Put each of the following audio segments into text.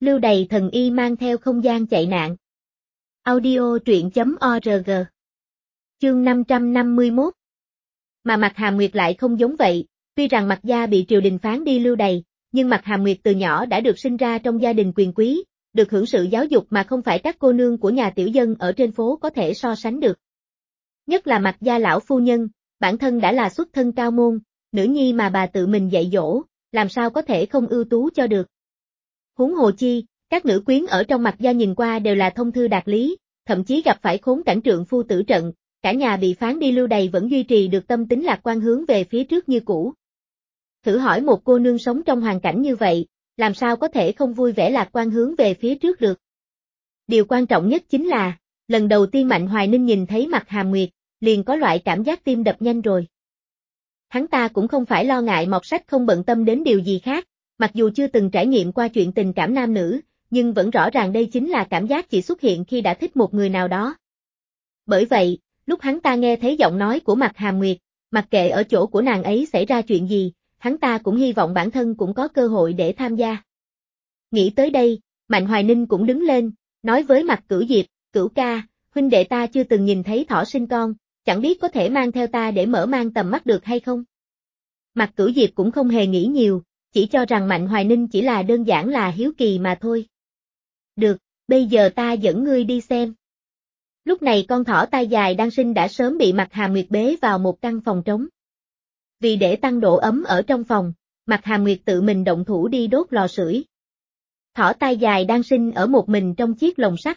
Lưu Đày thần y mang theo không gian chạy nạn. Audio truyện.org. Chương 551. Mà Mạc Hàm Nguyệt lại không giống vậy, tuy rằng Mạc gia bị triều đình phán đi lưu đày, nhưng Mạc Hàm Nguyệt từ nhỏ đã được sinh ra trong gia đình quyền quý, được hưởng sự giáo dục mà không phải các cô nương của nhà tiểu dân ở trên phố có thể so sánh được. Nhất là Mạc gia lão phu nhân, bản thân đã là xuất thân cao môn, nữ nhi mà bà tự mình dạy dỗ, làm sao có thể không ưu tú cho được. Huống hồ chi, các nữ quyến ở trong Mạc gia nhìn qua đều là thông thư đạt lý, thậm chí gặp phải khốn cảnh trượng phu tử trận, cả nhà bị phán đi lưu đày vẫn duy trì được tâm tính lạc quan hướng về phía trước như cũ. Thử hỏi một cô nương sống trong hoàn cảnh như vậy, làm sao có thể không vui vẻ lạc quan hướng về phía trước được. Điều quan trọng nhất chính là, lần đầu tiên Mạnh Hoài Ninh nhìn thấy Mạc Hàm Nguyệt, liền có loại cảm giác tim đập nhanh rồi. Hắn ta cũng không phải lo ngại mọt sách không bận tâm đến điều gì khác, mặc dù chưa từng trải nghiệm qua chuyện tình cảm nam nữ, nhưng vẫn rõ ràng đây chính là cảm giác chỉ xuất hiện khi đã thích một người nào đó. Bởi vậy, lúc hắn ta nghe thấy giọng nói của Mạc Hàm Nguyệt, mặc kệ ở chỗ của nàng ấy xảy ra chuyện gì, hắn ta cũng hy vọng bản thân cũng có cơ hội để tham gia. Nghĩ tới đây, Mạnh Hoài Ninh cũng đứng lên, nói với Mạc Cửu Diệp, Cửu ca, huynh đệ ta chưa từng nhìn thấy thỏ sinh con, chẳng biết có thể mang theo ta để mở mang tầm mắt được hay không? Mạc Cửu Diệp cũng không hề nghĩ nhiều, chỉ cho rằng Mạnh Hoài Ninh chỉ là đơn giản là hiếu kỳ mà thôi. Được, bây giờ ta dẫn ngươi đi xem. Lúc này con thỏ tai dài đang sinh đã sớm bị Mạc Hàm Nguyệt bế vào một căn phòng trống. Vì để tăng độ ấm ở trong phòng, Mạc Hàm Nguyệt tự mình động thủ đi đốt lò sưởi. Thỏ tai dài đang sinh ở một mình trong chiếc lồng sắt.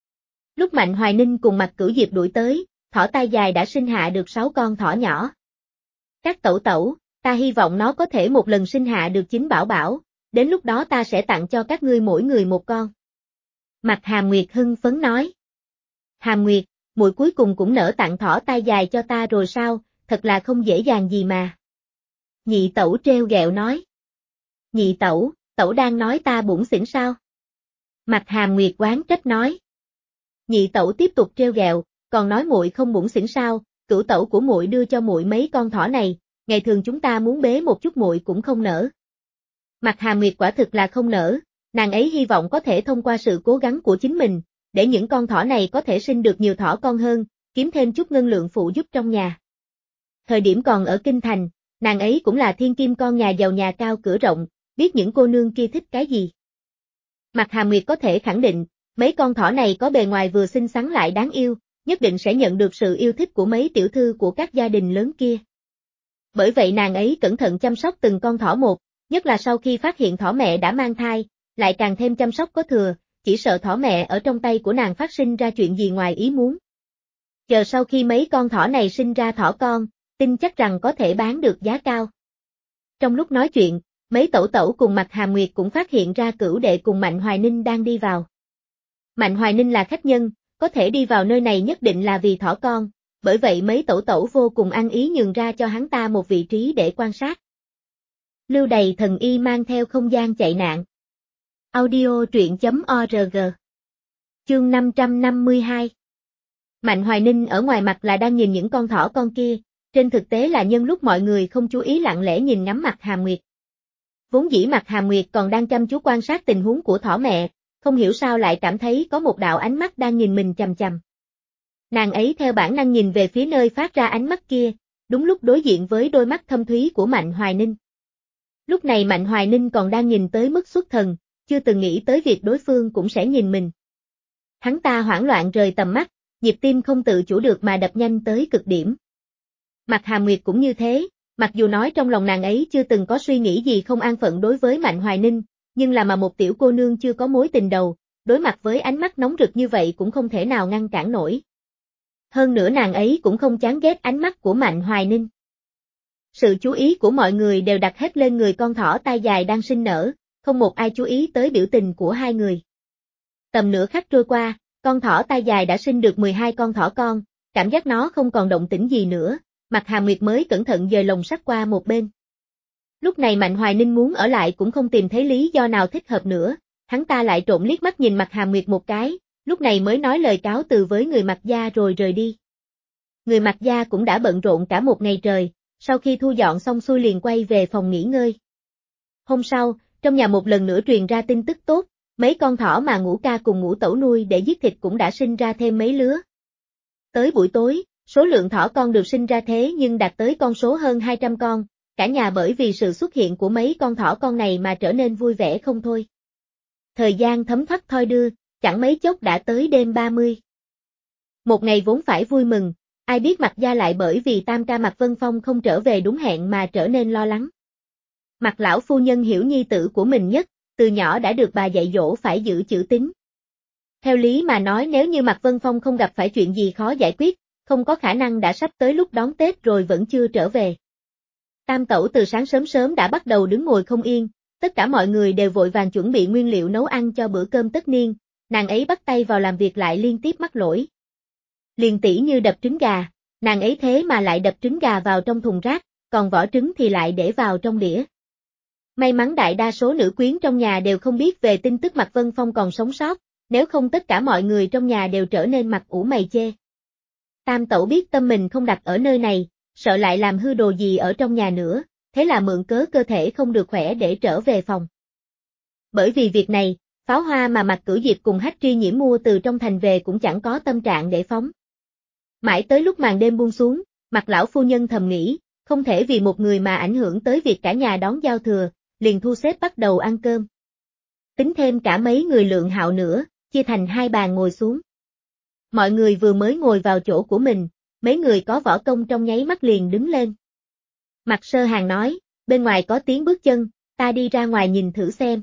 Lúc Mạnh Hoài Ninh cùng Mạc Cửu Diệp đuổi tới, thỏ tai dài đã sinh hạ được 6 con thỏ nhỏ. Các tẩu tẩu, ta hy vọng nó có thể một lần sinh hạ được 9 bảo bảo, đến lúc đó ta sẽ tặng cho các ngươi mỗi người một con. Mạc Hàm Nguyệt hưng phấn nói. Hàm Nguyệt, muội cuối cùng cũng nỡ tặng thỏ tai dài cho ta rồi sao, thật là không dễ dàng gì mà. Nhị tẩu trêu ghẹo nói. Nhị tẩu, tẩu đang nói ta bủn xỉn sao? Mạc Hàm Nguyệt oán trách nói. Nhị tẩu tiếp tục trêu ghẹo, còn nói muội không bủn xỉn sao, cửu tẩu của muội đưa cho muội mấy con thỏ này, ngày thường chúng ta muốn bế một chút muội cũng không nỡ. Mạc Hàm Nguyệt quả thực là không nỡ, nàng ấy hy vọng có thể thông qua sự cố gắng của chính mình, để những con thỏ này có thể sinh được nhiều thỏ con hơn, kiếm thêm chút ngân lượng phụ giúp trong nhà. Thời điểm còn ở Kinh Thành, nàng ấy cũng là thiên kim con nhà giàu nhà cao cửa rộng, biết những cô nương kia thích cái gì. Mạc Hàm Nguyệt có thể khẳng định, mấy con thỏ này có bề ngoài vừa xinh xắn lại đáng yêu, nhất định sẽ nhận được sự yêu thích của mấy tiểu thư của các gia đình lớn kia. Bởi vậy nàng ấy cẩn thận chăm sóc từng con thỏ một, nhất là sau khi phát hiện thỏ mẹ đã mang thai, lại càng thêm chăm sóc có thừa, chỉ sợ thỏ mẹ ở trong tay của nàng phát sinh ra chuyện gì ngoài ý muốn. Chờ sau khi mấy con thỏ này sinh ra thỏ con, tin chắc rằng có thể bán được giá cao. Trong lúc nói chuyện, mấy tẩu tẩu cùng Mạc Hàm Nguyệt cũng phát hiện ra Cửu đệ cùng Mạnh Hoài Ninh đang đi vào. Mạnh Hoài Ninh là khách nhân, có thể đi vào nơi này nhất định là vì thỏ con, bởi vậy mấy tẩu tẩu vô cùng ăn ý nhường ra cho hắn ta một vị trí để quan sát. Lưu Đày thần y mang theo không gian chạy nạn. Audio truyện.org. Chương 552. Mạnh Hoài Ninh ở ngoài mặt là đang nhìn những con thỏ con kia, trên thực tế là nhân lúc mọi người không chú ý lặng lẽ nhìn ngắm Mạc Hàm Nguyệt. Vốn dĩ Mạc Hàm Nguyệt còn đang chăm chú quan sát tình huống của thỏ mẹ, không hiểu sao lại cảm thấy có một đạo ánh mắt đang nhìn mình chằm chằm. Nàng ấy theo bản năng nhìn về phía nơi phát ra ánh mắt kia, đúng lúc đối diện với đôi mắt thâm thúy của Mạnh Hoài Ninh. Lúc này Mạnh Hoài Ninh còn đang nhìn tới mức xuất thần, chưa từng nghĩ tới việc đối phương cũng sẽ nhìn mình. Hắn ta hoảng loạn rời tầm mắt, nhịp tim không tự chủ được mà đập nhanh tới cực điểm. Mạc Hàm Nguyệt cũng như thế, mặc dù nói trong lòng nàng ấy chưa từng có suy nghĩ gì không an phận đối với Mạnh Hoài Ninh, nhưng là mà một tiểu cô nương chưa có mối tình đầu, đối mặt với ánh mắt nóng rực như vậy cũng không thể nào ngăn cản nổi. Hơn nữa nàng ấy cũng không chán ghét ánh mắt của Mạnh Hoài Ninh. Sự chú ý của mọi người đều đặt hết lên người con thỏ tai dài đang sinh nở, không một ai chú ý tới biểu tình của hai người. Tầm nửa khắc trôi qua, con thỏ tai dài đã sinh được 12 con thỏ con, cảm giác nó không còn động tĩnh gì nữa, Mạc Hàm Nguyệt mới cẩn thận dời lồng sắt qua một bên. Lúc này Mạnh Hoài Ninh muốn ở lại cũng không tìm thấy lý do nào thích hợp nữa, hắn ta lại trộm liếc mắt nhìn Mạc Hàm Nguyệt một cái, lúc này mới nói lời cáo từ với người Mạc gia rồi rời đi. Người Mạc gia cũng đã bận rộn cả một ngày trời, sau khi thu dọn xong xuôi liền quay về phòng nghỉ ngơi. Hôm sau, trong nhà một lần nữa truyền ra tin tức tốt, mấy con thỏ mà Ngũ ca cùng Ngũ tẩu nuôi để giết thịt cũng đã sinh ra thêm mấy lứa. Tới buổi tối, số lượng thỏ con được sinh ra thế nhưng đạt tới con số hơn 200 con, cả nhà bởi vì sự xuất hiện của mấy con thỏ con này mà trở nên vui vẻ không thôi. Thời gian thấm thoát thoi đưa, chẳng mấy chốc đã tới đêm 30. Một ngày vốn phải vui mừng, ai biết Mạc gia lại bởi vì tam ca Mạc Vân Phong không trở về đúng hẹn mà trở nên lo lắng. Mạc lão phu nhân hiểu nhi tử của mình nhất, từ nhỏ đã được bà dạy dỗ phải giữ chữ tín. Theo lý mà nói nếu như Mạc Vân Phong không gặp phải chuyện gì khó giải quyết, không có khả năng đã sắp tới lúc đón Tết rồi vẫn chưa trở về. Tam tẩu từ sáng sớm sớm đã bắt đầu đứng ngồi không yên, tất cả mọi người đều vội vàng chuẩn bị nguyên liệu nấu ăn cho bữa cơm tất niên, nàng ấy bắt tay vào làm việc lại liên tiếp mắc lỗi. Liền tỉ như đập trứng gà, nàng ấy thế mà lại đập trứng gà vào trong thùng rác, còn vỏ trứng thì lại để vào trong đĩa. May mắn đại đa số nữ quyến trong nhà đều không biết về tin tức Mạc Vân Phong còn sống sót, nếu không tất cả mọi người trong nhà đều trở nên mặt ủ mày chê. Tam tẩu biết tâm mình không đặt ở nơi này, sợ lại làm hư đồ gì ở trong nhà nữa, thế là mượn cớ cơ thể không được khỏe để trở về phòng. Bởi vì việc này, pháo hoa mà Mạc Cửu Diệp cùng Hách Tri Nhiễm mua từ trong thành về cũng chẳng có tâm trạng để phóng. Mãi tới lúc màn đêm buông xuống, Mạc lão phu nhân thầm nghĩ, không thể vì một người mà ảnh hưởng tới việc cả nhà đón giao thừa, liền thu xếp bắt đầu ăn cơm. Tính thêm cả mấy người Lượng Hạo nữa, chia thành hai bàn ngồi xuống. Mọi người vừa mới ngồi vào chỗ của mình, mấy người có võ công trong nháy mắt liền đứng lên. Mạc Sơ Hàng nói, bên ngoài có tiếng bước chân, ta đi ra ngoài nhìn thử xem.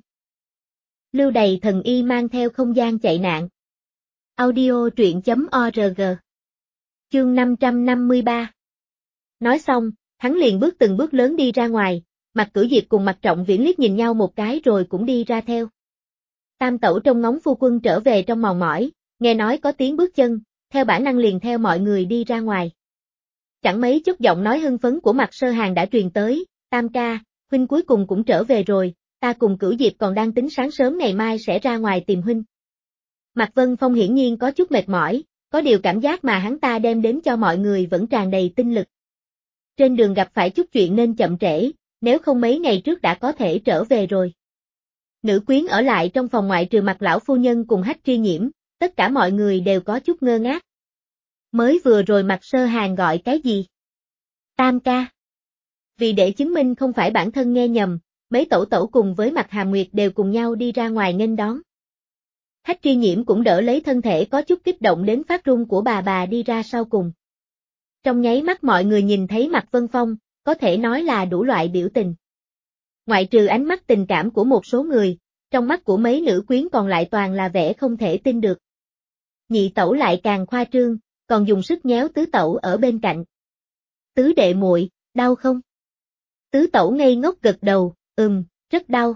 Lưu Đầy Thần Y mang theo không gian chạy nạn. Audio truyện.org. Chương 553. Nói xong, hắn liền bước từng bước lớn đi ra ngoài, Mạc Cửu Diệp cùng Mạc Trọng Viễn liếc nhìn nhau một cái rồi cũng đi ra theo. Tam tẩu trông ngóng phu quân trở về trong mòn mỏi, nghe nói có tiếng bước chân, theo bản năng liền theo mọi người đi ra ngoài. Chẳng mấy chốc giọng nói hưng phấn của Mạc Sơ Hàng đã truyền tới, Tam ca, huynh cuối cùng cũng trở về rồi, ta cùng Cửu Diệp còn đang tính sáng sớm ngày mai sẽ ra ngoài tìm huynh. Mạc Vân Phong hiển nhiên có chút mệt mỏi, có điều cảm giác mà hắn ta đem đến cho mọi người vẫn tràn đầy tinh lực. Trên đường gặp phải chút chuyện nên chậm trễ, nếu không mấy ngày trước đã có thể trở về rồi. Nữ quyến ở lại trong phòng ngoại trừ Mạc lão phu nhân cùng Hách Tri Nhiễm, tất cả mọi người đều có chút ngơ ngác. Mới vừa rồi Mạc Sơ Hàng gọi cái gì? Tam ca. Vì để chứng minh không phải bản thân nghe nhầm, mấy tẩu tẩu cùng với Mạc Hàm Nguyệt đều cùng nhau đi ra ngoài nghênh đón. Hách Tri Nhiễm cũng đỡ lấy thân thể có chút kích động đến phát run của bà đi ra sau cùng. Trong nháy mắt mọi người nhìn thấy Mạc Vân Phong, có thể nói là đủ loại biểu tình. Ngoại trừ ánh mắt tình cảm của một số người, trong mắt của mấy nữ quyến còn lại toàn là vẻ không thể tin được. Nhị tẩu lại càng khoa trương, còn dùng sức nhéo tứ tẩu ở bên cạnh. Tứ đệ muội, đau không? Tứ tẩu ngây ngốc gật đầu, rất đau.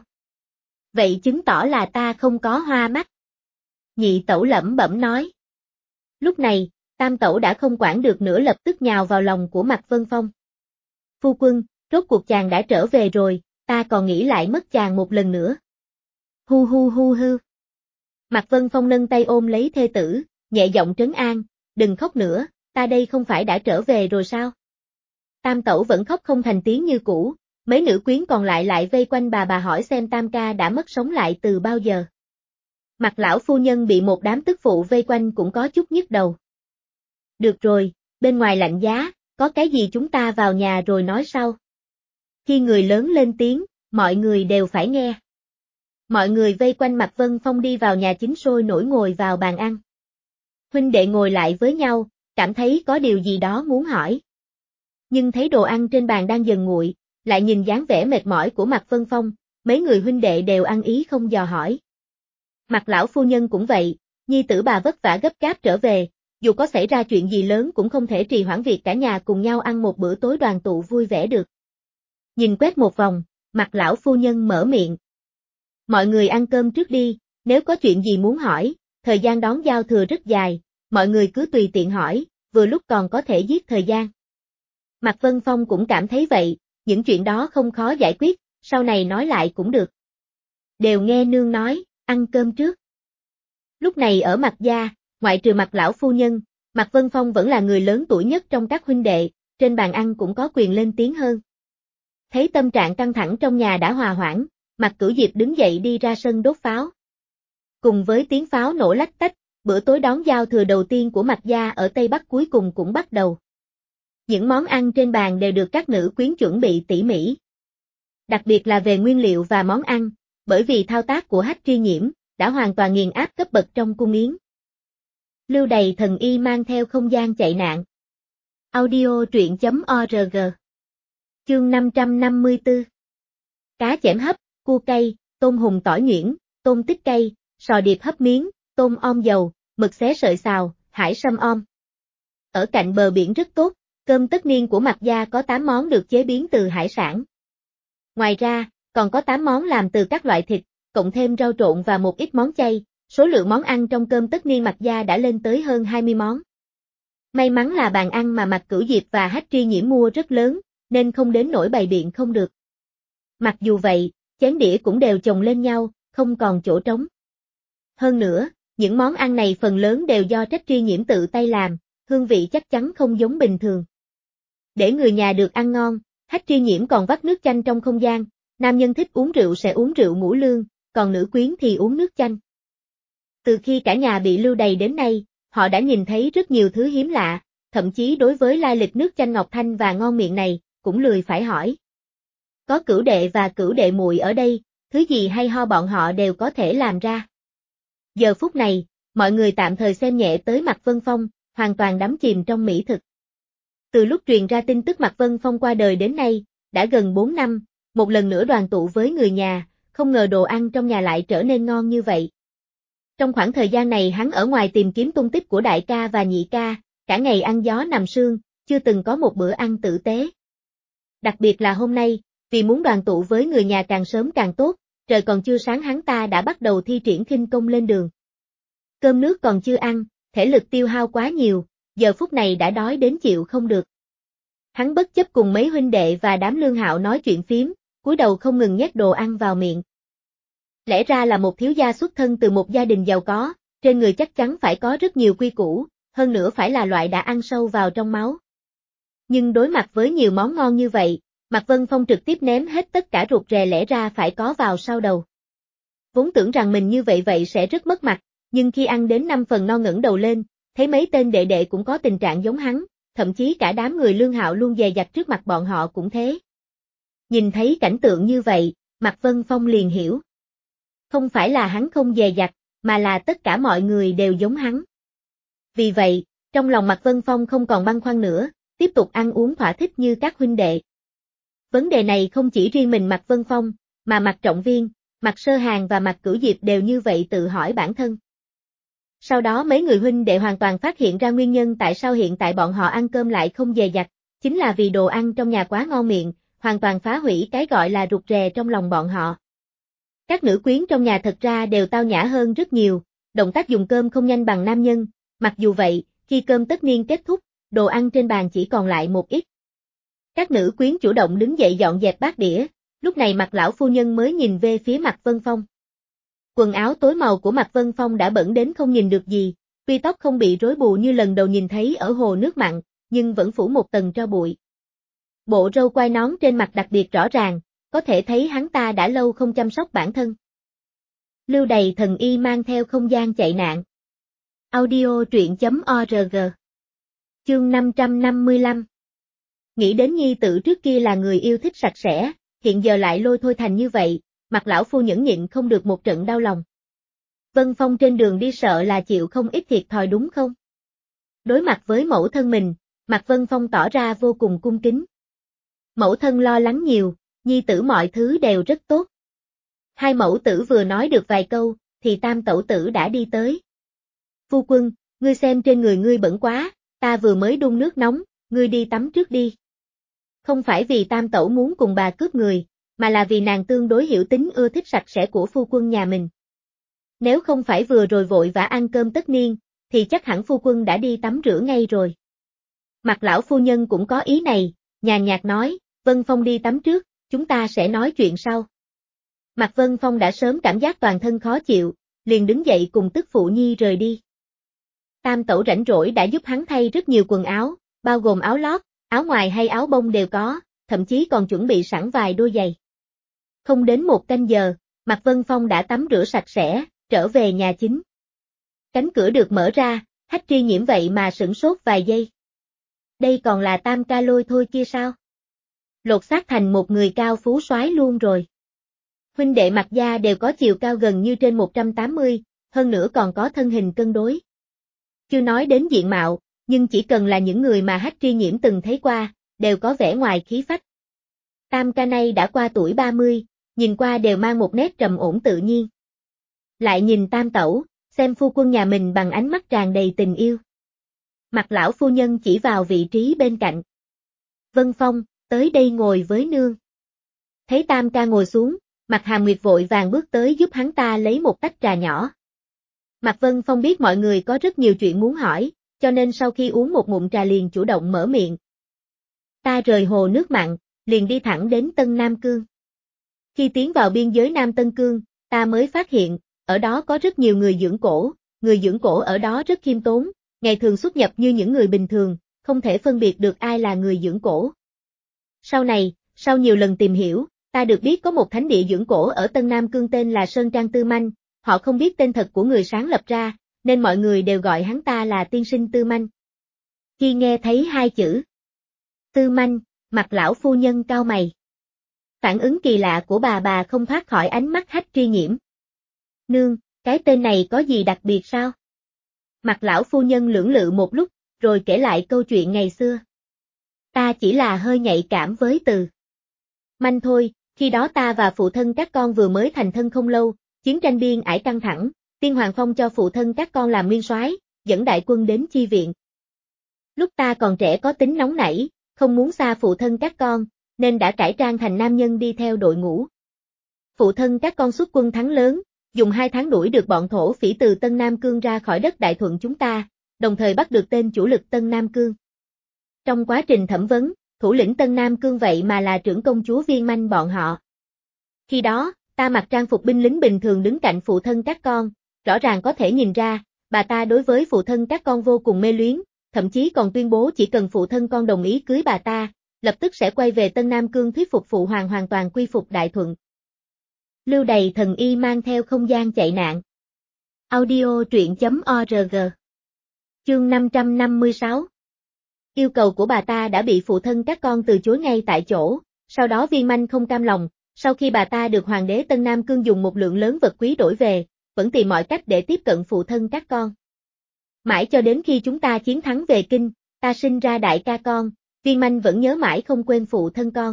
Vậy chứng tỏ là ta không có hoa mắt. Nhị tẩu lẩm bẩm nói. Lúc này, tam tẩu đã không quản được nữa lập tức nhào vào lòng của Mạc Vân Phong. Phu quân, rốt cuộc chàng đã trở về rồi, ta còn nghĩ lại mất chàng một lần nữa. Hu hu hu hư. Mạc Vân Phong nâng tay ôm lấy thê tử, nhẹ giọng trấn an, đừng khóc nữa, ta đây không phải đã trở về rồi sao? Tam tẩu vẫn khóc không thành tiếng như cũ, mấy nữ quyến còn lại vây quanh bà hỏi xem tam ca đã mất sống lại từ bao giờ. Mạc lão phu nhân bị một đám tức phụ vây quanh cũng có chút nhức đầu. Được rồi, bên ngoài lạnh giá, có cái gì chúng ta vào nhà rồi nói sau. Khi người lớn lên tiếng, mọi người đều phải nghe. Mọi người vây quanh Mạc Vân Phong đi vào nhà chính sôi nổi ngồi vào bàn ăn. Huynh đệ ngồi lại với nhau, cảm thấy có điều gì đó muốn hỏi. Nhưng thấy đồ ăn trên bàn đang dần nguội, lại nhìn dáng vẻ mệt mỏi của Mạc Vân Phong, mấy người huynh đệ đều ăn ý không dò hỏi. Mạc lão phu nhân cũng vậy, nhi tử bà vất vả gấp gáp trở về, dù có xảy ra chuyện gì lớn cũng không thể trì hoãn việc cả nhà cùng nhau ăn một bữa tối đoàn tụ vui vẻ được. Nhìn quét một vòng, Mạc lão phu nhân mở miệng. Mọi người ăn cơm trước đi, nếu có chuyện gì muốn hỏi, thời gian đón giao thừa rất dài, mọi người cứ tùy tiện hỏi, vừa lúc còn có thể giết thời gian. Mạc Vân Phong cũng cảm thấy vậy, những chuyện đó không khó giải quyết, sau này nói lại cũng được. Đều nghe nương nói, ăn cơm trước. Lúc này ở Mạc gia, ngoại trừ Mạc lão phu nhân, Mạc Vân Phong vẫn là người lớn tuổi nhất trong các huynh đệ, trên bàn ăn cũng có quyền lên tiếng hơn. Thấy tâm trạng căng thẳng trong nhà đã hòa hoãn, Mạc Cửu Diệp đứng dậy đi ra sân đốt pháo. Cùng với tiếng pháo nổ lách tách, bữa tối đón giao thừa đầu tiên của Mạc gia ở Tây Bắc cuối cùng cũng bắt đầu. Những món ăn trên bàn đều được các nữ quyến chuẩn bị tỉ mỉ. Đặc biệt là về nguyên liệu và món ăn, bởi vì thao tác của Hách Tri Nhiễm đã hoàn toàn nghiền áp cấp bậc trong cung yến. Lưu Đày thần y mang theo không gian chạy nạn. Audio truyện.org. Chương 554. Cá chẽm hấp, cua cay, tôm hùm tỏi nhuyễn, tôm tích cay, sò điệp hấp miếng, tôm om dầu, mực xé sợi xào, hải sâm om. Ở cạnh bờ biển rất tốt, cơm tất niên của Mạc gia có 8 món được chế biến từ hải sản. Ngoài ra, còn có 8 món làm từ các loại thịt, cộng thêm rau trộn và một ít món chay, số lượng món ăn trong cơm tất niên Mạc gia đã lên tới hơn 20 món. May mắn là bàn ăn mà Mạc Cửu Diệp và Hách Tri Nhiễm mua rất lớn, nên không đến nỗi bày biện không được. Mặc dù vậy, chén đĩa cũng đều chồng lên nhau, không còn chỗ trống. Hơn nữa, những món ăn này phần lớn đều do Hách Tri Nhiễm tự tay làm, hương vị chắc chắn không giống bình thường. Để người nhà được ăn ngon, Hách Tri Nhiễm còn vắt nước chanh trong không gian, nam nhân thích uống rượu sẽ uống rượu ngũ lương, còn nữ quyến thì uống nước chanh. Từ khi cả nhà bị lưu đày đến nay, họ đã nhìn thấy rất nhiều thứ hiếm lạ, thậm chí đối với lai lịch nước chanh ngọc thanh và ngon miệng này, cũng lười phải hỏi. Có Cửu đệ và Cửu đệ muội ở đây, thứ gì hay ho bọn họ đều có thể làm ra. Giờ phút này, mọi người tạm thời xem nhẹ tới Mạc Vân Phong, hoàn toàn đắm chìm trong mỹ thực. Từ lúc truyền ra tin tức Mạc Vân Phong qua đời đến nay, đã gần 4 năm, một lần nữa đoàn tụ với người nhà, không ngờ đồ ăn trong nhà lại trở nên ngon như vậy. Trong khoảng thời gian này hắn ở ngoài tìm kiếm tung tích của đại ca và nhị ca, cả ngày ăn gió nằm sương, chưa từng có một bữa ăn tử tế. Đặc biệt là hôm nay, vì muốn đoàn tụ với người nhà càng sớm càng tốt, trời còn chưa sáng hắn ta đã bắt đầu thi triển khinh công lên đường. Cơm nước còn chưa ăn, thể lực tiêu hao quá nhiều, giờ phút này đã đói đến chịu không được. Hắn bất chấp cùng mấy huynh đệ và đám lương hạo nói chuyện phím, cúi đầu không ngừng nhét đồ ăn vào miệng. Lẽ ra là một thiếu gia xuất thân từ một gia đình giàu có, trên người chắc chắn phải có rất nhiều quy củ, hơn nữa phải là loại đã ăn sâu vào trong máu. Nhưng đối mặt với nhiều món ngon như vậy, Mạc Vân Phong trực tiếp ném hết tất cả rụt rè lẽ ra phải có vào sau đầu. Vốn tưởng rằng mình như vậy sẽ rất mất mặt, nhưng khi ăn đến 5 phần no ngẩng đầu lên, thấy mấy tên đệ đệ cũng có tình trạng giống hắn, thậm chí cả đám người lương hạo luôn dè dặt trước mặt bọn họ cũng thế. Nhìn thấy cảnh tượng như vậy, Mạc Vân Phong liền hiểu. Không phải là hắn không dè dặt, mà là tất cả mọi người đều giống hắn. Vì vậy, trong lòng Mạc Vân Phong không còn băn khoăn nữa, tiếp tục ăn uống thỏa thích như các huynh đệ. Vấn đề này không chỉ riêng mình Mạc Vân Phong, mà Mạc Trọng Viên, Mạc Sơ Hàn và Mạc Cửu Diệp đều như vậy tự hỏi bản thân. Sau đó mấy người huynh đệ hoàn toàn phát hiện ra nguyên nhân tại sao hiện tại bọn họ ăn cơm lại không dè dặt, chính là vì đồ ăn trong nhà quá ngon miệng, hoàn toàn phá hủy cái gọi là rụt rè trong lòng bọn họ. Các nữ quyến trong nhà thật ra đều tao nhã hơn rất nhiều, động tác dùng cơm không nhanh bằng nam nhân, mặc dù vậy, khi cơm tất niên kết thúc, đồ ăn trên bàn chỉ còn lại một ít. Các nữ quyến chủ động đứng dậy dọn dẹp bát đĩa, lúc này Mạc lão phu nhân mới nhìn về phía Mạc Vân Phong. Quần áo tối màu của Mạc Vân Phong đã bẩn đến không nhìn được gì, tuy tóc không bị rối bù như lần đầu nhìn thấy ở hồ nước mặn, nhưng vẫn phủ một tầng tro bụi. Bộ râu quai nón trên mặt đặc biệt rõ ràng, có thể thấy hắn ta đã lâu không chăm sóc bản thân. Lưu Đày thần y mang theo không gian chạy nạn. Audio truyện.org. Chương 555. Nghĩ đến nhi tử trước kia là người yêu thích sạch sẽ, hiện giờ lại lôi thôi thành như vậy, Mạc lão phu nhẫn nhịn không được một trận đau lòng. Vân Phong trên đường đi sợ là chịu không ít thiệt thòi đúng không? Đối mặt với mẫu thân mình, Mạc Vân Phong tỏ ra vô cùng cung kính. Mẫu thân lo lắng nhiều, nhi tử mọi thứ đều rất tốt. Hai mẫu tử vừa nói được vài câu, thì tam tẩu tử đã đi tới. Phu quân, ngươi xem trên người ngươi bẩn quá, ta vừa mới đun nước nóng, ngươi đi tắm trước đi. Không phải vì tam tẩu muốn cùng bà cướp người, mà là vì nàng tương đối hiểu tính ưa thích sạch sẽ của phu quân nhà mình. Nếu không phải vừa rồi vội vã ăn cơm tất niên, thì chắc hẳn phu quân đã đi tắm rửa ngay rồi. Mạc lão phu nhân cũng có ý này, nhàn nhạt nói, Vân Phong đi tắm trước, chúng ta sẽ nói chuyện sau. Mạc Vân Phong đã sớm cảm giác toàn thân khó chịu, liền đứng dậy cùng tức phụ nhi rời đi. Tam tẩu rảnh rỗi đã giúp hắn thay rất nhiều quần áo, bao gồm áo lót, áo ngoài hay áo bông đều có, thậm chí còn chuẩn bị sẵn vài đôi giày. Không đến 1 canh giờ, Mạc Vân Phong đã tắm rửa sạch sẽ, trở về nhà chính. Cánh cửa được mở ra, Hách Tri Nhiễm vậy mà sửng sốt vài giây. Đây còn là Tam ca Lôi thôi kia sao? Lột xác thành một người cao phú soái luôn rồi. Huynh đệ Mạc gia đều có chiều cao gần như trên 180, hơn nữa còn có thân hình cân đối. Chưa nói đến diện mạo, nhưng chỉ cần là những người mà Hách Tri Nhiễm từng thấy qua, đều có vẻ ngoài khí phách. Tam ca này đã qua tuổi 30, nhìn qua đều mang một nét trầm ổn tự nhiên. Lại nhìn Tam tẩu, xem phu quân nhà mình bằng ánh mắt tràn đầy tình yêu. Mạc lão phu nhân chỉ vào vị trí bên cạnh. Vân Phong, tới đây ngồi với nương. Thấy Tam ca ngồi xuống, Mạc Hàm Nguyệt vội vàng bước tới giúp hắn ta lấy một tách trà nhỏ. Mạc Vân Phong biết mọi người có rất nhiều chuyện muốn hỏi, cho nên sau khi uống một ngụm trà liền chủ động mở miệng. Ta rời hồ nước mặn, liền đi thẳng đến Tân Nam Cương. Khi tiến vào biên giới Nam Tân Cương, ta mới phát hiện, ở đó có rất nhiều người dưỡng cổ ở đó rất khiêm tốn, ngày thường xuất nhập như những người bình thường, không thể phân biệt được ai là người dưỡng cổ. Sau này, sau nhiều lần tìm hiểu, ta được biết có một thánh địa dưỡng cổ ở Tân Nam Cương tên là Sơn Trang Tư Manh, họ không biết tên thật của người sáng lập ra, nên mọi người đều gọi hắn ta là tiên sinh Tư Manh. Khi nghe thấy hai chữ Tư Manh, mặt lão phu nhân cau mày. Phản ứng kỳ lạ của bà không thoát khỏi ánh mắt Hách Tri Nhiễm. Nương, cái tên này có gì đặc biệt sao? Mặt lão phu nhân lưỡng lự một lúc, rồi kể lại câu chuyện ngày xưa. Ta chỉ là hơi nhạy cảm với từ Manh thôi, khi đó ta và phụ thân các con vừa mới thành thân không lâu, chiến tranh biên ải căng thẳng, Tiên Hoàng phong cho phụ thân các con làm nguyên soái, dẫn đại quân đến chi viện. Lúc ta còn trẻ có tính nóng nảy, không muốn xa phụ thân các con, nên đã cải trang thành nam nhân đi theo đội ngũ. Phụ thân các con xuất quân thắng lớn, dùng 2 tháng đuổi được bọn thổ phỉ từ Tân Nam Cương ra khỏi đất Đại Thuận chúng ta, đồng thời bắt được tên chủ lực Tân Nam Cương. Trong quá trình thẩm vấn, thủ lĩnh Tân Nam Cương vậy mà là trưởng công chúa Viên Manh bọn họ. Khi đó, ta mặc trang phục binh lính bình thường đứng cạnh phụ thân các con, rõ ràng có thể nhìn ra, bà ta đối với phụ thân các con vô cùng mê luyến, thậm chí còn tuyên bố chỉ cần phụ thân con đồng ý cưới bà ta, lập tức sẽ quay về Tân Nam Cương thuyết phục phụ hoàng hoàn toàn quy phục Đại Thuận. Lưu đày thần y mang theo không gian chạy nạn. Audio truyện.org. Chương 556. Yêu cầu của bà ta đã bị phụ thân các con từ chối ngay tại chỗ, sau đó Viên Manh không cam lòng, sau khi bà ta được hoàng đế Tân Nam Cương dùng một lượng lớn vật quý đổi về, vẫn tìm mọi cách để tiếp cận phụ thân các con. Mãi cho đến khi chúng ta chiến thắng về kinh, ta sinh ra đại ca con, Viên Manh vẫn nhớ mãi không quên phụ thân con.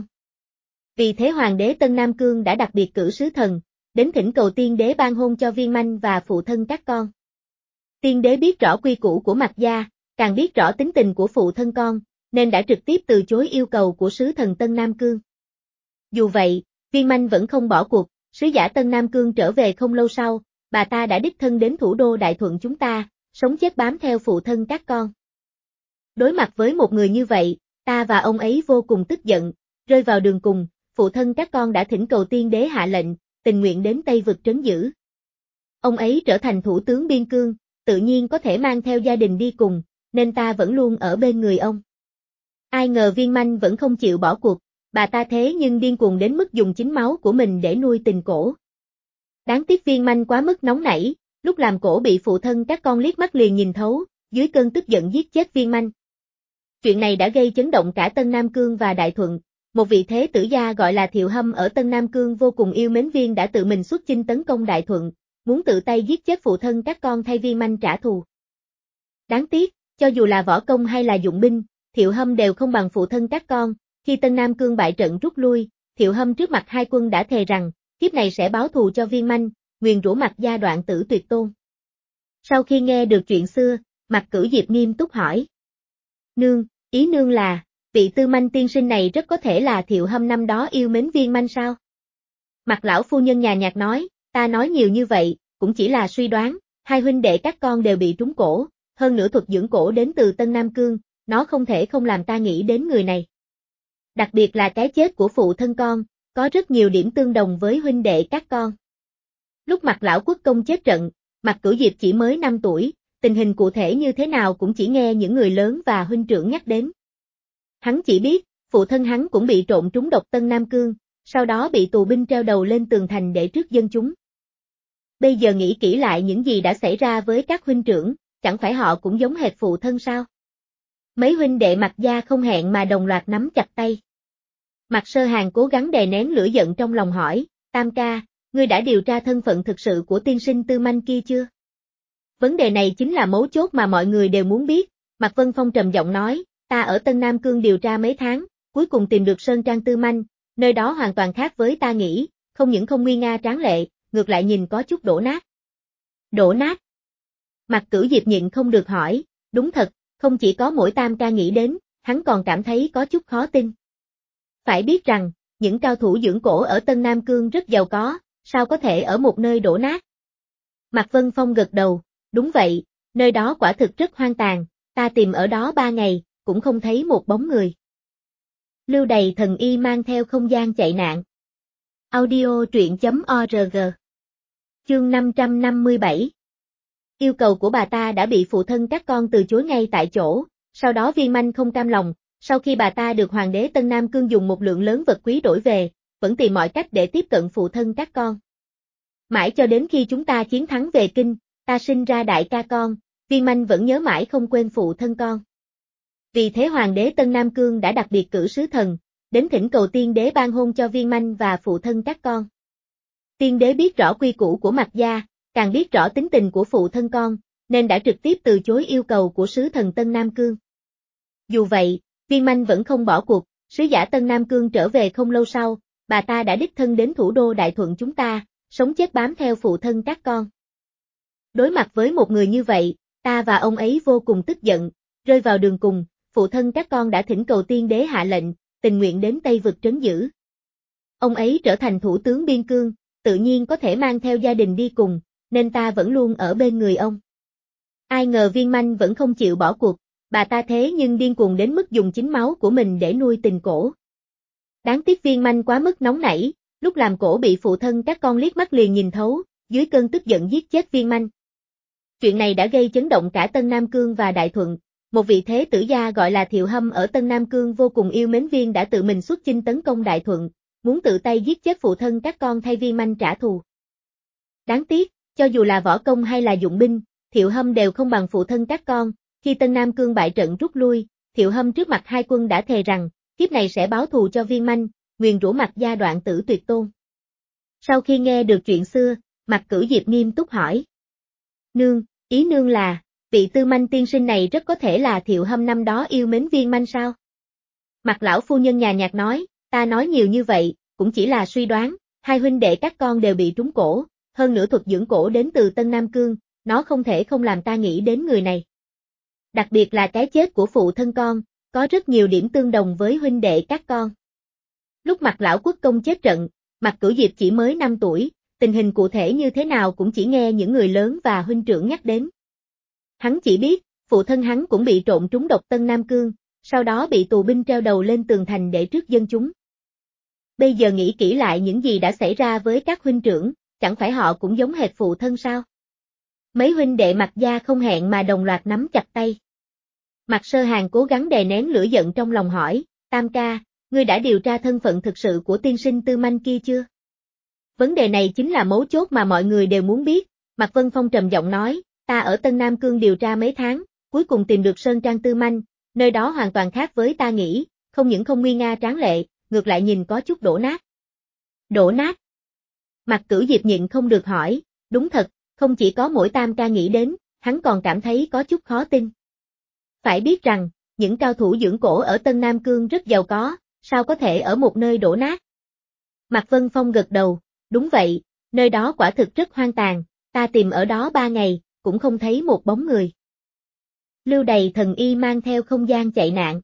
Vì thế hoàng đế Tân Nam Cương đã đặc biệt cử sứ thần, đến thỉnh cầu tiên đế ban hôn cho Viên Manh và phụ thân các con. Tiên đế biết rõ quy củ của Mạc gia, càng biết rõ tính tình của phụ thân con, nên đã trực tiếp từ chối yêu cầu của sứ thần Tân Nam Cương. Dù vậy, Viên Manh vẫn không bỏ cuộc, sứ giả Tân Nam Cương trở về không lâu sau, bà ta đã đích thân đến thủ đô Đại Thuận chúng ta, sống chết bám theo phụ thân các con. Đối mặt với một người như vậy, ta và ông ấy vô cùng tức giận, rơi vào đường cùng, phụ thân các con đã thỉnh cầu tiên đế hạ lệnh, tình nguyện đến Tây vực trấn giữ. Ông ấy trở thành thủ tướng biên cương, tự nhiên có thể mang theo gia đình đi cùng, nên ta vẫn luôn ở bên người ông. Ai ngờ Viên Manh vẫn không chịu bỏ cuộc, bà ta thế nhưng điên cuồng đến mức dùng chính máu của mình để nuôi tình cổ. Đáng tiếc Viên Manh quá mức nóng nảy, lúc làm cổ bị phụ thân các con liếc mắt liền nhìn thấu, dưới cơn tức giận giết chết Viên Manh. Chuyện này đã gây chấn động cả Tân Nam Cương và Đại Thuận, một vị thế tử gia gọi là Thiệu Hâm ở Tân Nam Cương vô cùng yêu mến Viên đã tự mình xuất chinh tấn công Đại Thuận, muốn tự tay giết chết phụ thân các con thay Viên Manh trả thù. Đáng tiếc, cho dù là võ công hay là dụng binh, Thiệu Hâm đều không bằng phụ thân các con, khi Tân Nam Cương bại trận rút lui, Thiệu Hâm trước mặt hai quân đã thề rằng, kiếp này sẽ báo thù cho Viên Manh, nguyền rủa Mạc gia đoạn tử tuyệt tôn. Sau khi nghe được chuyện xưa, Mạc Cửu Diệp nghiêm túc hỏi. Nương, ý nương là, vị Tư Manh tiên sinh này rất có thể là Thiệu Hâm năm đó yêu mến Viên Manh sao? Mạc lão phu nhân nhàn nhạt nói, ta nói nhiều như vậy, cũng chỉ là suy đoán, hai huynh đệ các con đều bị trúng cổ, hơn nữa thuật dưỡng cổ đến từ Tân Nam Cương, nó không thể không làm ta nghĩ đến người này. Đặc biệt là cái chết của phụ thân con, có rất nhiều điểm tương đồng với huynh đệ các con. Lúc Mạc lão quốc công chết trận, Mạc Cửu Diệp chỉ mới 5 tuổi, tình hình cụ thể như thế nào cũng chỉ nghe những người lớn và huynh trưởng nhắc đến. Hắn chỉ biết, phụ thân hắn cũng bị trộn trúng độc Tân Nam Cương, sau đó bị tù binh treo đầu lên tường thành để trước dân chúng. Bây giờ nghĩ kỹ lại những gì đã xảy ra với các huynh trưởng, chẳng phải họ cũng giống hệt phụ thân sao? Mấy huynh đệ Mạc gia không hẹn mà đồng loạt nắm chặt tay. Mạc Sơ Hàn cố gắng đè nén lửa giận trong lòng hỏi, Tam ca, ngươi đã điều tra thân phận thực sự của tiên sinh Tư Manh kia chưa? Vấn đề này chính là mấu chốt mà mọi người đều muốn biết, Mạc Vân Phong trầm giọng nói, ta ở Tân Nam Cương điều tra mấy tháng, cuối cùng tìm được Sơn Trang Tư Manh, nơi đó hoàn toàn khác với ta nghĩ, không những không nguy nga tráng lệ, ngược lại nhìn có chút đổ nát. Đổ nát? Mạc Cửu Diệp nhịn không được hỏi, đúng thật, không chỉ có mỗi Tam ca nghĩ đến, hắn còn cảm thấy có chút khó tin. Phải biết rằng, những cao thủ dưỡng cổ ở Tân Nam Cương rất giàu có, sao có thể ở một nơi đổ nát? Mạc Vân Phong gật đầu, đúng vậy, nơi đó quả thực rất hoang tàn, ta tìm ở đó 3 ngày, cũng không thấy một bóng người. Lưu Đầy Thần Y mang theo không gian chạy nạn. Audio truyện.org. Chương 557. Yêu cầu của bà ta đã bị phụ thân các con từ chối ngay tại chỗ, sau đó Viên Manh không cam lòng, sau khi bà ta được hoàng đế Tân Nam Cương dùng một lượng lớn vật quý đổi về, vẫn tìm mọi cách để tiếp cận phụ thân các con. Mãi cho đến khi chúng ta chiến thắng về kinh, ta sinh ra đại ca con, Viên Manh vẫn nhớ mãi không quên phụ thân con. Vì thế hoàng đế Tân Nam Cương đã đặc biệt cử sứ thần, đến thỉnh cầu tiên đế ban hôn cho Viên Manh và phụ thân các con. Tiên đế biết rõ quy củ của Mạc gia, càng biết rõ tính tình của phụ thân con, nên đã trực tiếp từ chối yêu cầu của sứ thần Tân Nam Cương. Dù vậy, Viên Manh vẫn không bỏ cuộc, sứ giả Tân Nam Cương trở về không lâu sau, bà ta đã đích thân đến thủ đô Đại Thuận chúng ta, sống chết bám theo phụ thân các con. Đối mặt với một người như vậy, ta và ông ấy vô cùng tức giận, rơi vào đường cùng, phụ thân các con đã thỉnh cầu tiên đế hạ lệnh, tình nguyện đến Tây Vực trấn giữ. Ông ấy trở thành thủ tướng biên cương, tự nhiên có thể mang theo gia đình đi cùng, nên ta vẫn luôn ở bên người ông. Ai ngờ Viên Manh vẫn không chịu bỏ cuộc, bà ta thế nhưng điên cuồng đến mức dùng chính máu của mình để nuôi tình cổ. Đáng tiếc Viên Manh quá mức nóng nảy, lúc làm cổ bị phụ thân các con liếc mắt liền nhìn thấu, dưới cơn tức giận giết chết Viên Manh. Chuyện này đã gây chấn động cả Tân Nam Cương và Đại Thuận, một vị thế tử gia gọi là Thiệu Hâm ở Tân Nam Cương vô cùng yêu mến Viên đã tự mình xuất chinh tấn công Đại Thuận, muốn tự tay giết chết phụ thân các con thay Viên Manh trả thù. Đáng tiếc, cho dù là võ công hay là dụng binh, Thiệu Hâm đều không bằng phụ thân các con, khi Tân Nam Cương bại trận rút lui, Thiệu Hâm trước mặt hai quân đã thề rằng, kiếp này sẽ báo thù cho Viên Manh, nguyền rủa Mạc gia đoạn tử tuyệt tôn. Sau khi nghe được chuyện xưa, Mạc Cửu Diệp nghiêm túc hỏi. Nương, ý nương là, vị Tư Manh tiên sinh này rất có thể là Thiệu Hâm năm đó yêu mến Viên Manh sao? Mạc lão phu nhân nhàn nhạt nói, ta nói nhiều như vậy, cũng chỉ là suy đoán, hai huynh đệ các con đều bị trúng cổ, hơn nữa thuật dưỡng cổ đến từ Tân Nam Cương, nó không thể không làm ta nghĩ đến người này. Đặc biệt là cái chết của phụ thân con, có rất nhiều điểm tương đồng với huynh đệ các con. Lúc Mạc lão quốc công chết trận, Mạc Cửu Diệp chỉ mới 5 tuổi, tình hình cụ thể như thế nào cũng chỉ nghe những người lớn và huynh trưởng nhắc đến. Hắn chỉ biết, phụ thân hắn cũng bị trộn trúng độc Tân Nam Cương, sau đó bị tù binh treo đầu lên tường thành để trước dân chúng. Bây giờ nghĩ kỹ lại những gì đã xảy ra với các huynh trưởng, chẳng phải họ cũng giống hệt phụ thân sao? Mấy huynh đệ Mạc gia không hẹn mà đồng loạt nắm chặt tay. Mạc Sơ Hàn cố gắng đè nén lửa giận trong lòng hỏi, Tam ca, ngươi đã điều tra thân phận thực sự của tiên sinh Tư Manh kia chưa? Vấn đề này chính là mấu chốt mà mọi người đều muốn biết, Mạc Vân Phong trầm giọng nói, ta ở Tân Nam Cương điều tra mấy tháng, cuối cùng tìm được Sơn Trang Tư Manh, nơi đó hoàn toàn khác với ta nghĩ, không những không nguy nga tráng lệ, ngược lại nhìn có chút đổ nát. Đổ nát? Mạc Cửu Diệp nhịn không được hỏi, đúng thật, không chỉ có mỗi Tam ca nghĩ đến, hắn còn cảm thấy có chút khó tin. Phải biết rằng, những cao thủ dưỡng cổ ở Tân Nam Cương rất giàu có, sao có thể ở một nơi đổ nát? Mạc Vân Phong gật đầu, đúng vậy, nơi đó quả thực rất hoang tàn, ta tìm ở đó 3 ngày, cũng không thấy một bóng người. Lưu Đầy Thần Y mang theo không gian chạy nạn.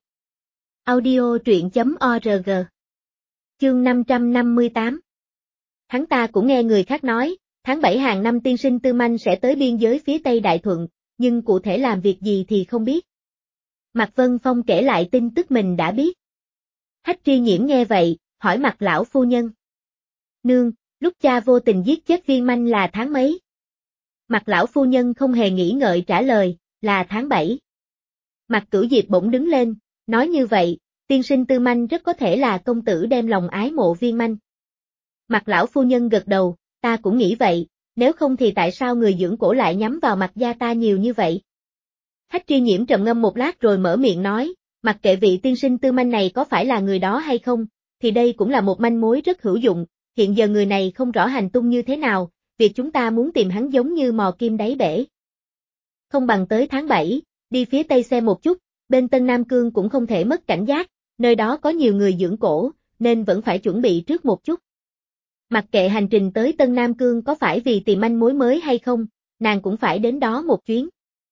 Audio truyện.org. Chương 558. Hắn ta cũng nghe người khác nói, tháng 7 hàng năm tiên sinh Tư Manh sẽ tới biên giới phía Tây Đại Thuận, nhưng cụ thể làm việc gì thì không biết. Mạc Vân Phong kể lại tin tức mình đã biết. Hách Tri Nhiễm nghe vậy, hỏi Mạc lão phu nhân. Nương, lúc cha vô tình giết chết Viên Manh là tháng mấy? Mạc lão phu nhân không hề nghĩ ngợi trả lời, là tháng 7. Mạc Cửu Diệp bỗng đứng lên, nói như vậy, tiên sinh Tư Manh rất có thể là công tử đem lòng ái mộ Viên Manh. Mạc lão phu nhân gật đầu, ta cũng nghĩ vậy, nếu không thì tại sao người dưỡng cổ lại nhắm vào Mạc gia ta nhiều như vậy? Hách Tri Nhiễm trầm ngâm một lát rồi mở miệng nói, mặc kệ vị tiên sinh tư manh này có phải là người đó hay không, thì đây cũng là một manh mối rất hữu dụng, hiện giờ người này không rõ hành tung như thế nào, việc chúng ta muốn tìm hắn giống như mò kim đáy bể. Không bằng tới tháng 7, đi phía tây xem một chút, bên Tân Nam Cương cũng không thể mất cảnh giác, nơi đó có nhiều người dưỡng cổ, nên vẫn phải chuẩn bị trước một chút. Mặc kệ hành trình tới Tân Nam Cương có phải vì tìm manh mối mới hay không, nàng cũng phải đến đó một chuyến.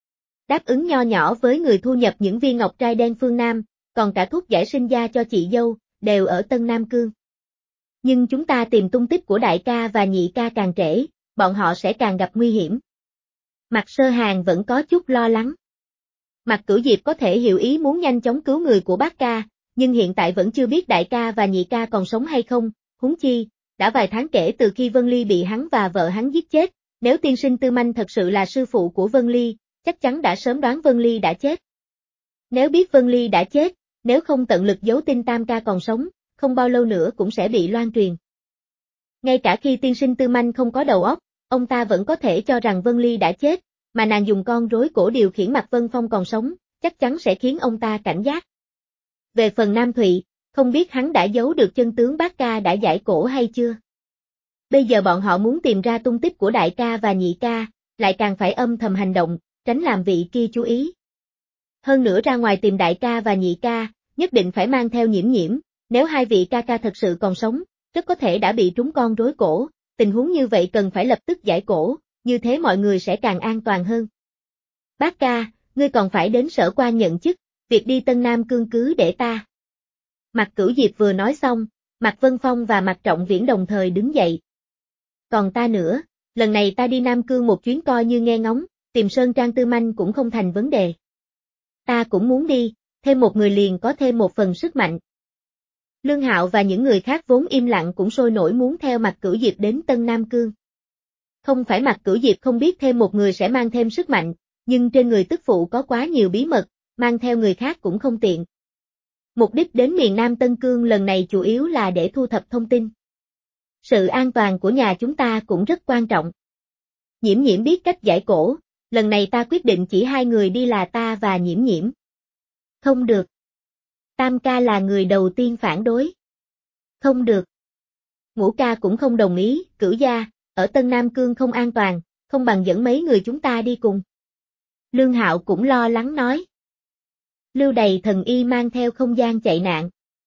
Đáp ứng nho nhỏ với người thu nhập những viên ngọc trai đen phương Nam, còn cả thuốc giải sinh da cho chị dâu, đều ở Tân Nam Cương. Nhưng chúng ta tìm tung tích của đại ca và nhị ca càng trễ, bọn họ sẽ càng gặp nguy hiểm. Mạc Sơ Hàn vẫn có chút lo lắng. Mạc Cửu Diệp có thể hiểu ý muốn nhanh chóng cứu người của bác ca, nhưng hiện tại vẫn chưa biết đại ca và nhị ca còn sống hay không, huống chi, đã vài tháng kể từ khi Vân Ly bị hắn và vợ hắn giết chết, nếu tiên sinh Tư Manh thật sự là sư phụ của Vân Ly, chắc chắn đã sớm đoán Vân Ly đã chết. Nếu biết Vân Ly đã chết, nếu không tận lực giấu tin Tam ca còn sống, không bao lâu nữa cũng sẽ bị loan truyền. Ngay cả khi tiên sinh Tư Manh không có đầu óc, ông ta vẫn có thể cho rằng Vân Ly đã chết, mà nàng dùng con rối cổ điều khiển Mạc Vân Phong còn sống, chắc chắn sẽ khiến ông ta cảnh giác. Về phần Nam Thụy, không biết hắn đã giấu được chân tướng bác ca đã giải cổ hay chưa. Bây giờ bọn họ muốn tìm ra tung tích của đại ca và nhị ca, lại càng phải âm thầm hành động, tránh làm vị kia chú ý. Hơn nữa ra ngoài tìm đại ca và nhị ca, nhất định phải mang theo Nhiễm Nhiễm, nếu hai vị ca ca thật sự còn sống, rất có thể đã bị trúng con rối cổ, tình huống như vậy cần phải lập tức giải cổ, như thế mọi người sẽ càng an toàn hơn. Bác ca, ngươi còn phải đến Sở Quan nhận chức, việc đi Tân Nam Cương cứ để ta. Mạc Cửu Diệp vừa nói xong, Mạc Vân Phong và Mạc Trọng Viễn đồng thời đứng dậy. Còn ta nữa, lần này ta đi Nam Cương một chuyến coi như nghe ngóng, tìm Sơn Trang Tư Manh cũng không thành vấn đề. Ta cũng muốn đi, thêm một người liền có thêm một phần sức mạnh. Lương Hạo và những người khác vốn im lặng cũng sôi nổi muốn theo Mạc Cửu Diệp đến Tân Nam Cương. Không phải Mạc Cửu Diệp không biết thêm một người sẽ mang thêm sức mạnh, nhưng trên người tức phụ có quá nhiều bí mật, mang theo người khác cũng không tiện. Mục đích đến miền Nam Tân Cương lần này chủ yếu là để thu thập thông tin. Sự an toàn của nhà chúng ta cũng rất quan trọng. Nhiễm Nhiễm biết cách giải cổ, lần này ta quyết định chỉ hai người đi là ta và Nhiễm Nhiễm. Không được. Tam ca là người đầu tiên phản đối. Không được. Ngũ ca cũng không đồng ý, Cửu gia, ở Tân Nam Cương không an toàn, không bằng dẫn mấy người chúng ta đi cùng. Lương Hạo cũng lo lắng nói. Lưu Đầy Thần Y mang theo không gian chạy nạn.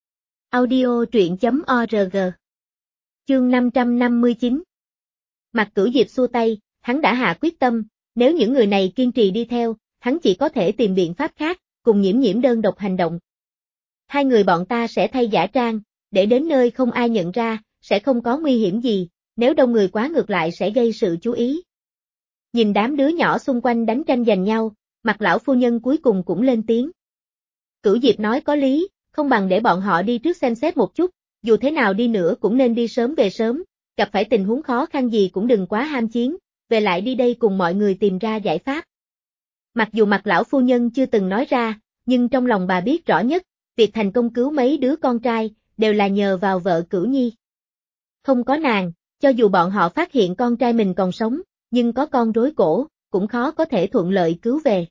Audio truyện.org. Chương 559. Mạc Cửu Diệp xua tay, hắn đã hạ quyết tâm, nếu những người này kiên trì đi theo, hắn chỉ có thể tìm biện pháp khác, cùng Nhiễm Nhiễm đơn độc hành động. Hai người bọn ta sẽ thay giả trang, để đến nơi không ai nhận ra, sẽ không có nguy hiểm gì, nếu đông người quá ngược lại sẽ gây sự chú ý. Nhìn đám đứa nhỏ xung quanh đánh tranh giành nhau, Mạc lão phu nhân cuối cùng cũng lên tiếng. Cửu Diệp nói có lý, không bằng để bọn họ đi trước xem xét một chút, dù thế nào đi nữa cũng nên đi sớm về sớm, gặp phải tình huống khó khăn gì cũng đừng quá ham chiến, về lại đi đây cùng mọi người tìm ra giải pháp. Mặc dù Mạc lão phu nhân chưa từng nói ra, nhưng trong lòng bà biết rõ nhất, việc thành công cứu mấy đứa con trai, đều là nhờ vào vợ Cửu Nhi. Không có nàng, cho dù bọn họ phát hiện con trai mình còn sống, nhưng có con rối cổ, cũng khó có thể thuận lợi cứu về.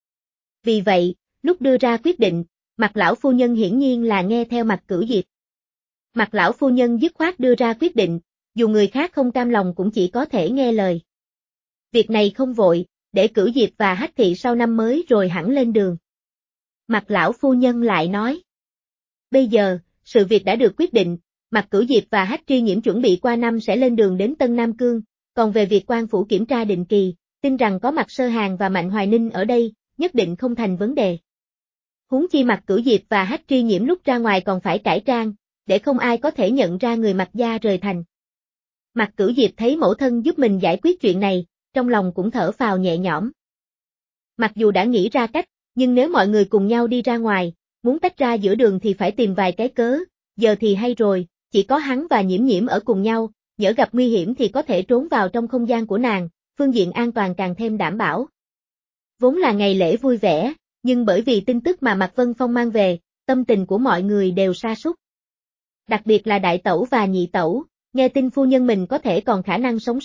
Vì vậy, lúc đưa ra quyết định, Mạc lão phu nhân hiển nhiên là nghe theo Mạc Cửu Diệp. Mạc lão phu nhân dứt khoát đưa ra quyết định, dù người khác không cam lòng cũng chỉ có thể nghe lời. Việc này không vội, để Cửu Diệp và Hách Thị sau năm mới rồi hẳn lên đường. Mạc lão phu nhân lại nói. Bây giờ, sự việc đã được quyết định, Mạc Cửu Diệp và Hách Tri Nhiễm chuẩn bị qua năm sẽ lên đường đến Tân Nam Cương, còn về việc quan phủ kiểm tra định kỳ, tin rằng có Mạc Sơ Hàn và Mạnh Hoài Ninh ở đây, nhất định không thành vấn đề. Huống chi Mạc Cửu Diệp và Hách Tri Nhiễm lúc ra ngoài còn phải cải trang, để không ai có thể nhận ra người Mạc gia rời thành. Mạc Cửu Diệp thấy mẫu thân giúp mình giải quyết chuyện này, trong lòng cũng thở phào nhẹ nhõm. Mặc dù đã nghĩ ra cách, nhưng nếu mọi người cùng nhau đi ra ngoài, muốn tách ra giữa đường thì phải tìm vài cái cớ, giờ thì hay rồi, chỉ có hắn và Nhiễm Nhiễm ở cùng nhau, nhỡ gặp nguy hiểm thì có thể trốn vào trong không gian của nàng, phương diện an toàn càng thêm đảm bảo. Vốn là ngày lễ vui vẻ, nhưng bởi vì tin tức mà Mạc Vân Phong mang về, tâm tình của mọi người đều sa sút. Đặc biệt là đại tẩu và nhị tẩu, nghe tin phu nhân mình có thể còn khả năng sống sót,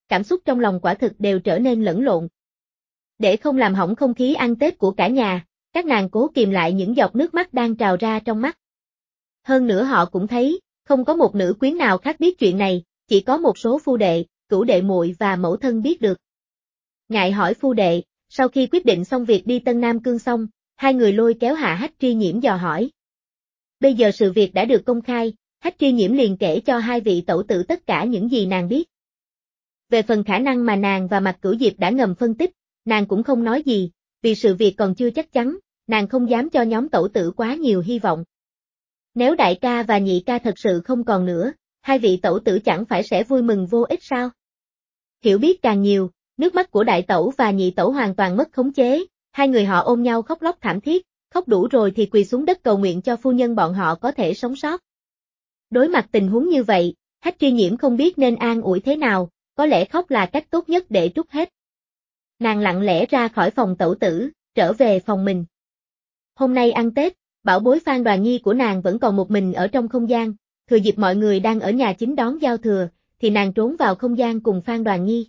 cảm xúc trong lòng quả thực đều trở nên lẫn lộn. Để không làm hỏng không khí ăn Tết của cả nhà, các nàng cố kìm lại những giọt nước mắt đang trào ra trong mắt. Hơn nữa họ cũng thấy, không có một nữ quyến nào khác biết chuyện này, chỉ có một số phu đệ, cửu đệ muội và mẫu thân biết được. Ngại hỏi phu đệ, sau khi quyết định xong việc đi Tân Nam Cương xong, hai người lôi kéo Hạ Hách Tri Nhiễm dò hỏi. Bây giờ sự việc đã được công khai, Hách Tri Nhiễm liền kể cho hai vị tẩu tử tất cả những gì nàng biết. Về phần khả năng mà nàng và Mạc Cửu Diệp đã ngầm phân tích, nàng cũng không nói gì, vì sự việc còn chưa chắc chắn, nàng không dám cho nhóm tẩu tử quá nhiều hy vọng. Nếu đại ca và nhị ca thật sự không còn nữa, hai vị tẩu tử chẳng phải sẽ vui mừng vô ích sao? Hiểu biết càng nhiều, nước mắt của đại tẩu và nhị tẩu hoàn toàn mất khống chế, hai người họ ôm nhau khóc lóc thảm thiết, khóc đủ rồi thì quỳ xuống đất cầu nguyện cho phu nhân bọn họ có thể sống sót. Đối mặt tình huống như vậy, Hách Tri Nhiễm không biết nên an ủi thế nào, có lẽ khóc là cách tốt nhất để trút hết. Nàng lặng lẽ ra khỏi phòng tẩu tử, trở về phòng mình. Hôm nay ăn Tết, bảo bối Phan Đoàn Nhi của nàng vẫn còn một mình ở trong không gian, thừa dịp mọi người đang ở nhà chính đón giao thừa, thì nàng trốn vào không gian cùng Phan Đoàn Nhi.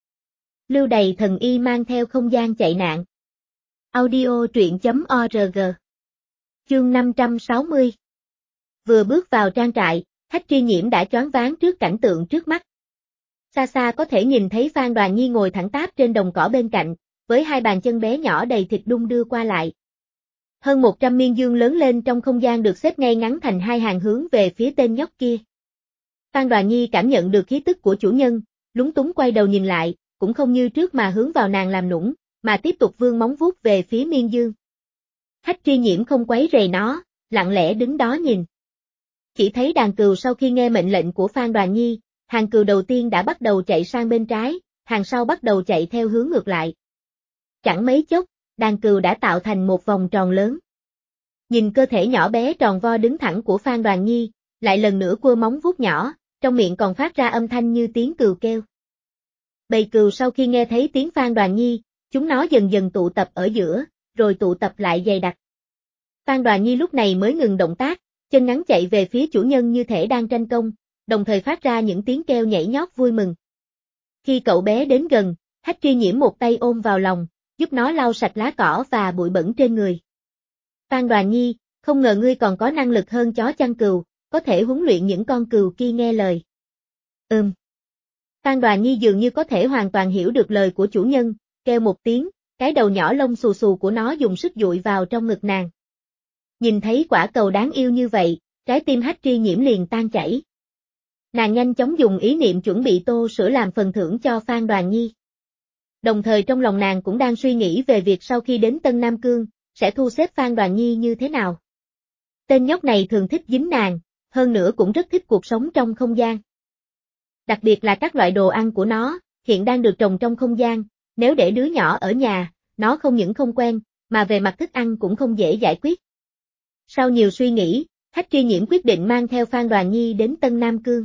Lưu Đầy Thần Y mang theo không gian chạy nạn. Audio truyện.org. Chương 560. Vừa bước vào trang trại, Hách Tri Nhiễm đã choáng váng trước cảnh tượng trước mắt. Xa xa có thể nhìn thấy Phan Đoàn Nhi ngồi thẳng tắp trên đồng cỏ bên cạnh, với hai bàn chân bé nhỏ đầy thịt đung đưa qua lại. Hơn 100 miên dương lớn lên trong không gian được xếp ngay ngắn thành hai hàng hướng về phía tên nhóc kia. Phan Đoàn Nhi cảm nhận được khí tức của chủ nhân, lúng túng quay đầu nhìn lại, cũng không như trước mà hướng vào nàng làm nũng, mà tiếp tục vươn móng vuốt về phía miên dương. Hách Tri Nhiễm không quấy rầy nó, lặng lẽ đứng đó nhìn. Chỉ thấy đàn cừu sau khi nghe mệnh lệnh của Phan Đoàn Nhi, hàng cừu đầu tiên đã bắt đầu chạy sang bên trái, hàng sau bắt đầu chạy theo hướng ngược lại. Chẳng mấy chốc, đàn cừu đã tạo thành một vòng tròn lớn. Nhìn cơ thể nhỏ bé tròn vo đứng thẳng của Phan Đoàn Nhi, lại lần nữa cua móng vuốt nhỏ, trong miệng còn phát ra âm thanh như tiếng cừu kêu. Bầy cừu sau khi nghe thấy tiếng Phan Đoàn Nhi, chúng nó dần dần tụ tập ở giữa, rồi tụ tập lại dày đặc. Phan Đoàn Nhi lúc này mới ngừng động tác, chân ngắn chạy về phía chủ nhân như thể đang tranh công, đồng thời phát ra những tiếng kêu nhảy nhót vui mừng. Khi cậu bé đến gần, Hách Tri Nhiễm một tay ôm vào lòng, giúp nó lau sạch lá cỏ và bụi bẩn trên người. Phan Đoàn Nhi, không ngờ ngươi còn có năng lực hơn chó chăn cừu, có thể huấn luyện những con cừu kia nghe lời. Phan Đoàn Nhi dường như có thể hoàn toàn hiểu được lời của chủ nhân, kêu một tiếng, cái đầu nhỏ lông xù xù của nó dùng sức dụi vào trong ngực nàng. Nhìn thấy quả cầu đáng yêu như vậy, trái tim Hách Tri Nhiễm liền tan chảy. Nàng nhanh chóng dùng ý niệm chuẩn bị tô sữa làm phần thưởng cho Phan Đoàn Nhi. Đồng thời trong lòng nàng cũng đang suy nghĩ về việc sau khi đến Tân Nam Cương, sẽ thu xếp Phan Đoàn Nhi như thế nào. Tên nhóc này thường thích dính nàng, hơn nữa cũng rất thích cuộc sống trong không gian. Đặc biệt là các loại đồ ăn của nó, hiện đang được trồng trong không gian, nếu để đứa nhỏ ở nhà, nó không những không quen, mà về mặt thức ăn cũng không dễ giải quyết. Sau nhiều suy nghĩ, Hách Tri Nhiễm quyết định mang theo Phan Đoàn Nhi đến Tân Nam Cương.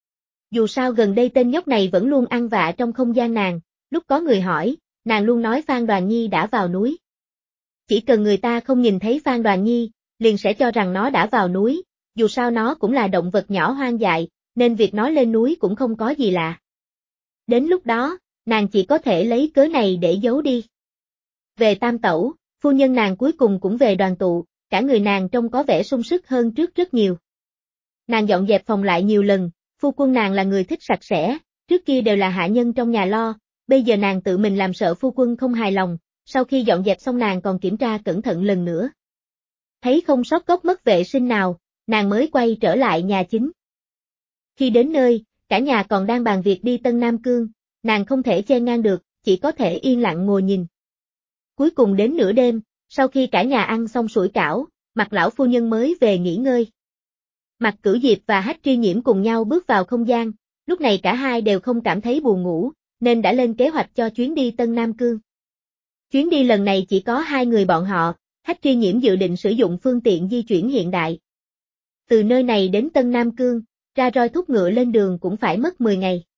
Dù sao gần đây tên nhóc này vẫn luôn ăn vạ trong không gian nàng, lúc có người hỏi, nàng luôn nói Phan Đoàn Nhi đã vào núi. Chỉ cần người ta không nhìn thấy Phan Đoàn Nhi, liền sẽ cho rằng nó đã vào núi, dù sao nó cũng là động vật nhỏ hoang dại, nên việc nó lên núi cũng không có gì lạ. Đến lúc đó, nàng chỉ có thể lấy cớ này để giấu đi. Về Tam Tẩu, phu nhân nàng cuối cùng cũng về đoàn tụ, cả người nàng trông có vẻ sung sức hơn trước rất nhiều. Nàng dọn dẹp phòng lại nhiều lần, phu quân nàng là người thích sạch sẽ, trước kia đều là hạ nhân trong nhà lo, bây giờ nàng tự mình làm sợ phu quân không hài lòng, sau khi dọn dẹp xong nàng còn kiểm tra cẩn thận lần nữa. Thấy không sót gốc mất vệ sinh nào, nàng mới quay trở lại nhà chính. Khi đến nơi, cả nhà còn đang bàn việc đi Tân Nam Cương, nàng không thể chen ngang được, chỉ có thể yên lặng ngồi nhìn. Cuối cùng đến nửa đêm, sau khi cả nhà ăn xong sủi cảo, Mạc lão phu nhân mới về nghỉ ngơi. Mạc Cửu Diệp và Hách Tri Nhiễm cùng nhau bước vào không gian, lúc này cả hai đều không cảm thấy buồn ngủ, nên đã lên kế hoạch cho chuyến đi Tân Nam Cương. Chuyến đi lần này chỉ có hai người bọn họ, Hách Tri Nhiễm dự định sử dụng phương tiện di chuyển hiện đại. Từ nơi này đến Tân Nam Cương, ra roi thúc ngựa lên đường cũng phải mất 10 ngày.